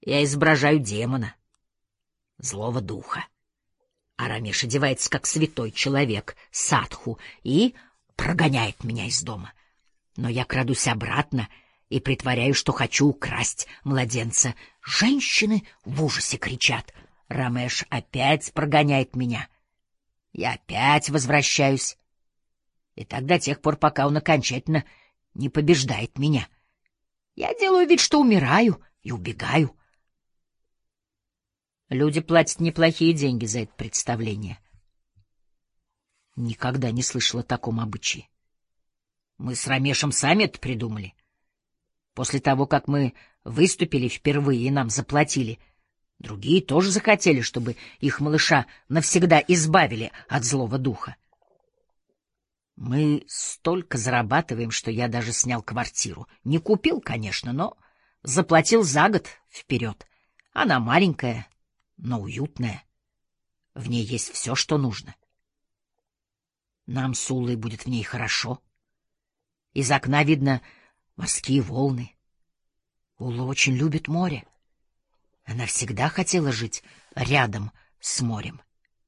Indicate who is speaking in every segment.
Speaker 1: Я изображаю демона, злого духа. А Рамеш одевается как святой человек, садху, и прогоняет меня из дома. Но я крадусь обратно и притворяю, что хочу украсть младенца. Женщины в ужасе кричат. Рамеш опять прогоняет меня. Я опять возвращаюсь. И так до тех пор, пока он окончательно не побеждает меня. Я делаю вид, что умираю, и убегаю. Люди платят неплохие деньги за это представление. Никогда не слышала о таком обычае. Мы с Рамешем сами это придумали. После того, как мы выступили впервые и нам заплатили, другие тоже захотели, чтобы их малыша навсегда избавили от злого духа. Мы столько зарабатываем, что я даже снял квартиру. Не купил, конечно, но заплатил за год вперед. Она маленькая, но уютная. В ней есть все, что нужно. Нам с Уллой будет в ней хорошо. Из окна видно морские волны. Улла очень любит море. Она всегда хотела жить рядом с морем.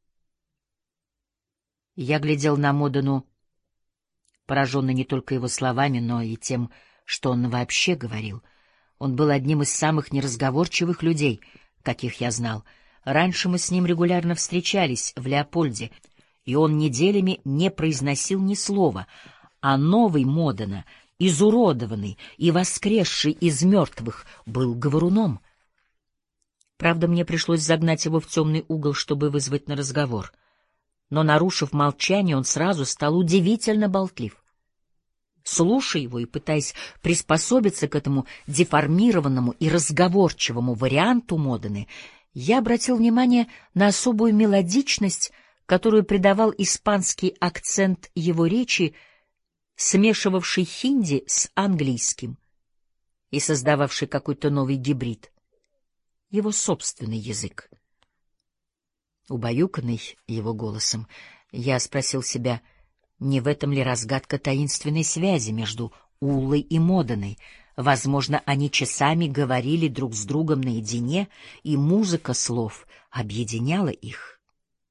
Speaker 1: Я глядел на Модану, пораженный не только его словами, но и тем, что он вообще говорил. Он был одним из самых неразговорчивых людей, каких я знал. Раньше мы с ним регулярно встречались в Леопольде, и он неделями не произносил ни слова, а новый Модена, изуродованный и воскресший из мертвых, был говоруном. Правда, мне пришлось загнать его в темный угол, чтобы вызвать на разговор. Но, нарушив молчание, он сразу стал удивительно болтлив. Слушая его и пытаясь приспособиться к этому деформированному и разговорчивому варианту Модены, я обратил внимание на особую мелодичность, которую придавал испанский акцент его речи, смешивавший хинди с английским и создававший какой-то новый гибрид, его собственный язык. Убаюканный его голосом, я спросил себя, не в этом ли разгадка таинственной связи между Уллой и Моденой. Возможно, они часами говорили друг с другом наедине, и музыка слов объединяла их.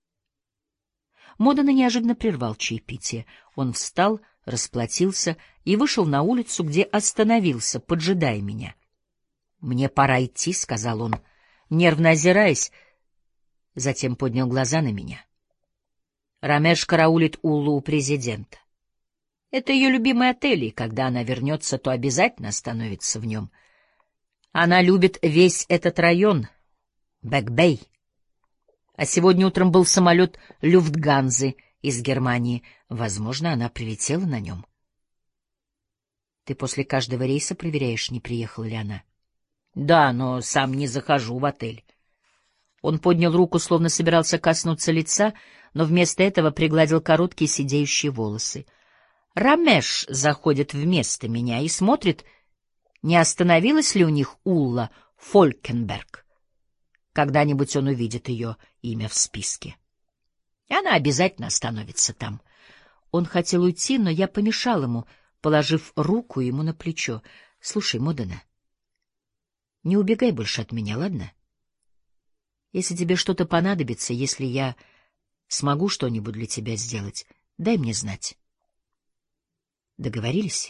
Speaker 1: Модена неожиданно прервал чаепитие. Он встал, расплатился и вышел на улицу, где остановился, поджидая меня. — Мне пора идти, — сказал он, нервно озираясь, затем поднял глаза на меня. Рамеш караулит Уллу у президента. Это ее любимый отель, и когда она вернется, то обязательно остановится в нем. Она любит весь этот район, Бэк-Бэй. А сегодня утром был самолет Люфтганзы из Германии. Возможно, она прилетела на нем. Ты после каждого рейса проверяешь, не приехала ли она? Да, но сам не захожу в отель. Он поднял руку, словно собирался коснуться лица, но вместо этого пригладил короткие сидеющие волосы. Рамеш заходит вместо меня и смотрит, не остановилась ли у них Улла Фолькенберг. Когда-нибудь он увидит ее имя в списке. И она обязательно остановится там. Он хотел уйти, но я помешал ему, положив руку ему на плечо. — Слушай, Модена, не убегай больше от меня, ладно? Если тебе что-то понадобится, если я смогу что-нибудь для тебя сделать, дай мне знать. Договорились?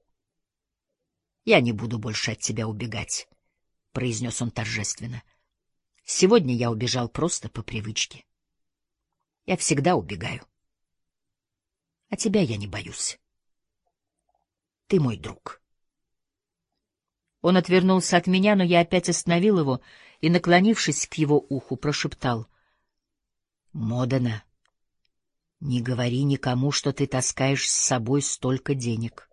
Speaker 1: Я не буду больше от тебя убегать, — произнес он торжественно. Сегодня я убежал просто по привычке. Я всегда убегаю. А тебя я не боюсь. Ты мой друг. Он отвернулся от меня, но я опять остановил его и, наклонившись к его уху, прошептал: — Модена, не говори никому, что ты таскаешь с собой столько денег.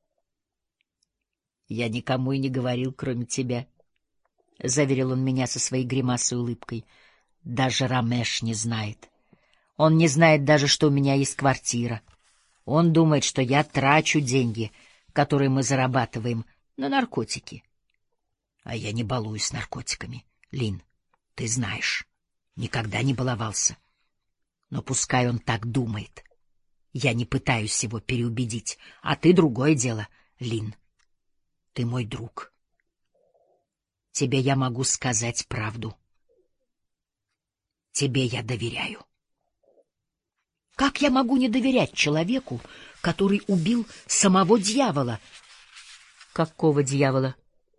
Speaker 1: — Я никому и не говорил, кроме тебя, — заверил он меня со своей гримасой улыбкой. — Даже Рамеш не знает. Он не знает даже, что у меня есть квартира. Он думает, что я трачу деньги, которые мы зарабатываем, на наркотики. А я не балуюсь наркотиками. Лин, ты знаешь, никогда не баловался. Но пускай он так думает. Я не пытаюсь его переубедить. А ты другое дело, Лин. Ты мой друг. Тебе я могу сказать правду. Тебе я доверяю. Как я могу не доверять человеку, который убил самого дьявола? Какого дьявола?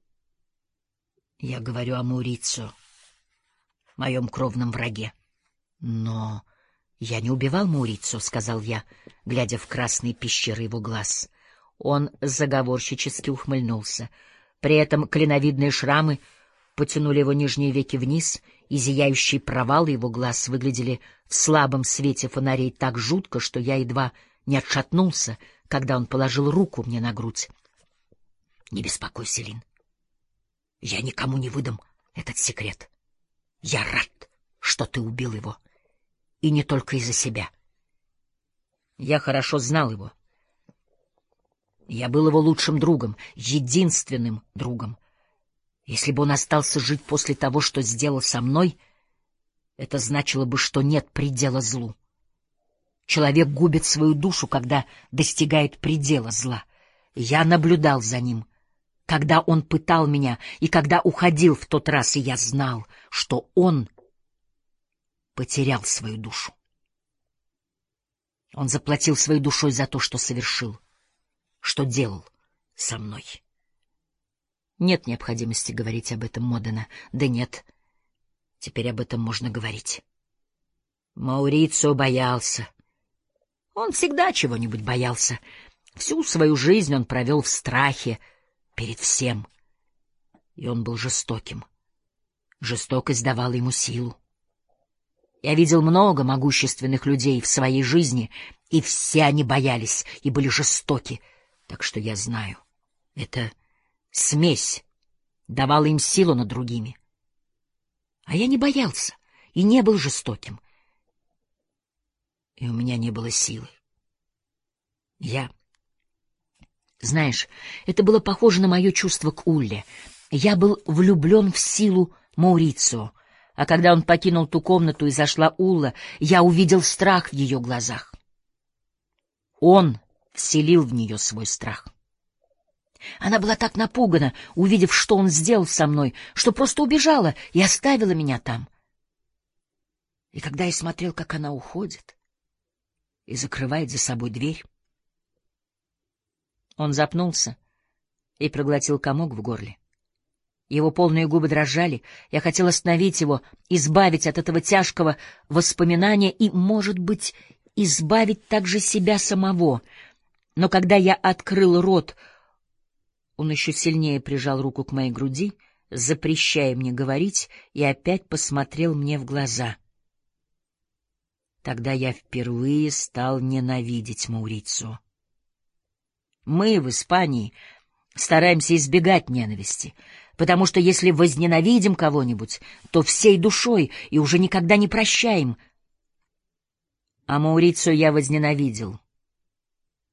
Speaker 1: Я говорю о Маурицио, моем кровном враге. Но я не убивал Маурицио, — сказал я, глядя в красные пещеры его глаз. Он заговорщически ухмыльнулся. При этом клиновидные шрамы потянули его нижние веки вниз, и зияющие провалы его глаз выглядели в слабом свете фонарей так жутко, что я едва не отшатнулся, когда он положил руку мне на грудь. — Не беспокойся, Лин. Я никому не выдам этот секрет. Я рад, что ты убил его. И не только из-за себя. Я хорошо знал его. Я был его лучшим другом, единственным другом. Если бы он остался жить после того, что сделал со мной, это значило бы, что нет предела злу. Человек губит свою душу, когда достигает предела зла. Я наблюдал за ним, когда он пытал меня и когда уходил в тот раз, и я знал, что он потерял свою душу. Он заплатил своей душой за то, что совершил, что делал со мной. Нет необходимости говорить об этом, Модена. Да нет, теперь об этом можно говорить. Маурицио боялся. Он всегда чего-нибудь боялся. Всю свою жизнь он провел в страхе перед всем. И он был жестоким. Жестокость давала ему силу. Я видел много могущественных людей в своей жизни, и все они боялись и были жестоки. Так что я знаю, эта смесь давала им силу над другими. А я не боялся и не был жестоким. И у меня не было силы. Знаешь, это было похоже на мое чувство к Улле. Я был влюблен в силу Маурицио, а когда он покинул ту комнату и зашла Улла, я увидел страх в ее глазах. Он вселил в нее свой страх. Она была так напугана, увидев, что он сделал со мной, что просто убежала и оставила меня там. И когда я смотрел, как она уходит и закрывает за собой дверь, он запнулся и проглотил комок в горле. Его полные губы дрожали. Я хотел остановить его, избавить от этого тяжкого воспоминания и, может быть, избавить также себя самого. Но когда я открыл рот, он еще сильнее прижал руку к моей груди, запрещая мне говорить, и опять посмотрел мне в глаза. Тогда я впервые стал ненавидеть Маурицио. Мы в Испании стараемся избегать ненависти, потому что если возненавидим кого-нибудь, то всей душой и уже никогда не прощаем. А Маурицио я возненавидел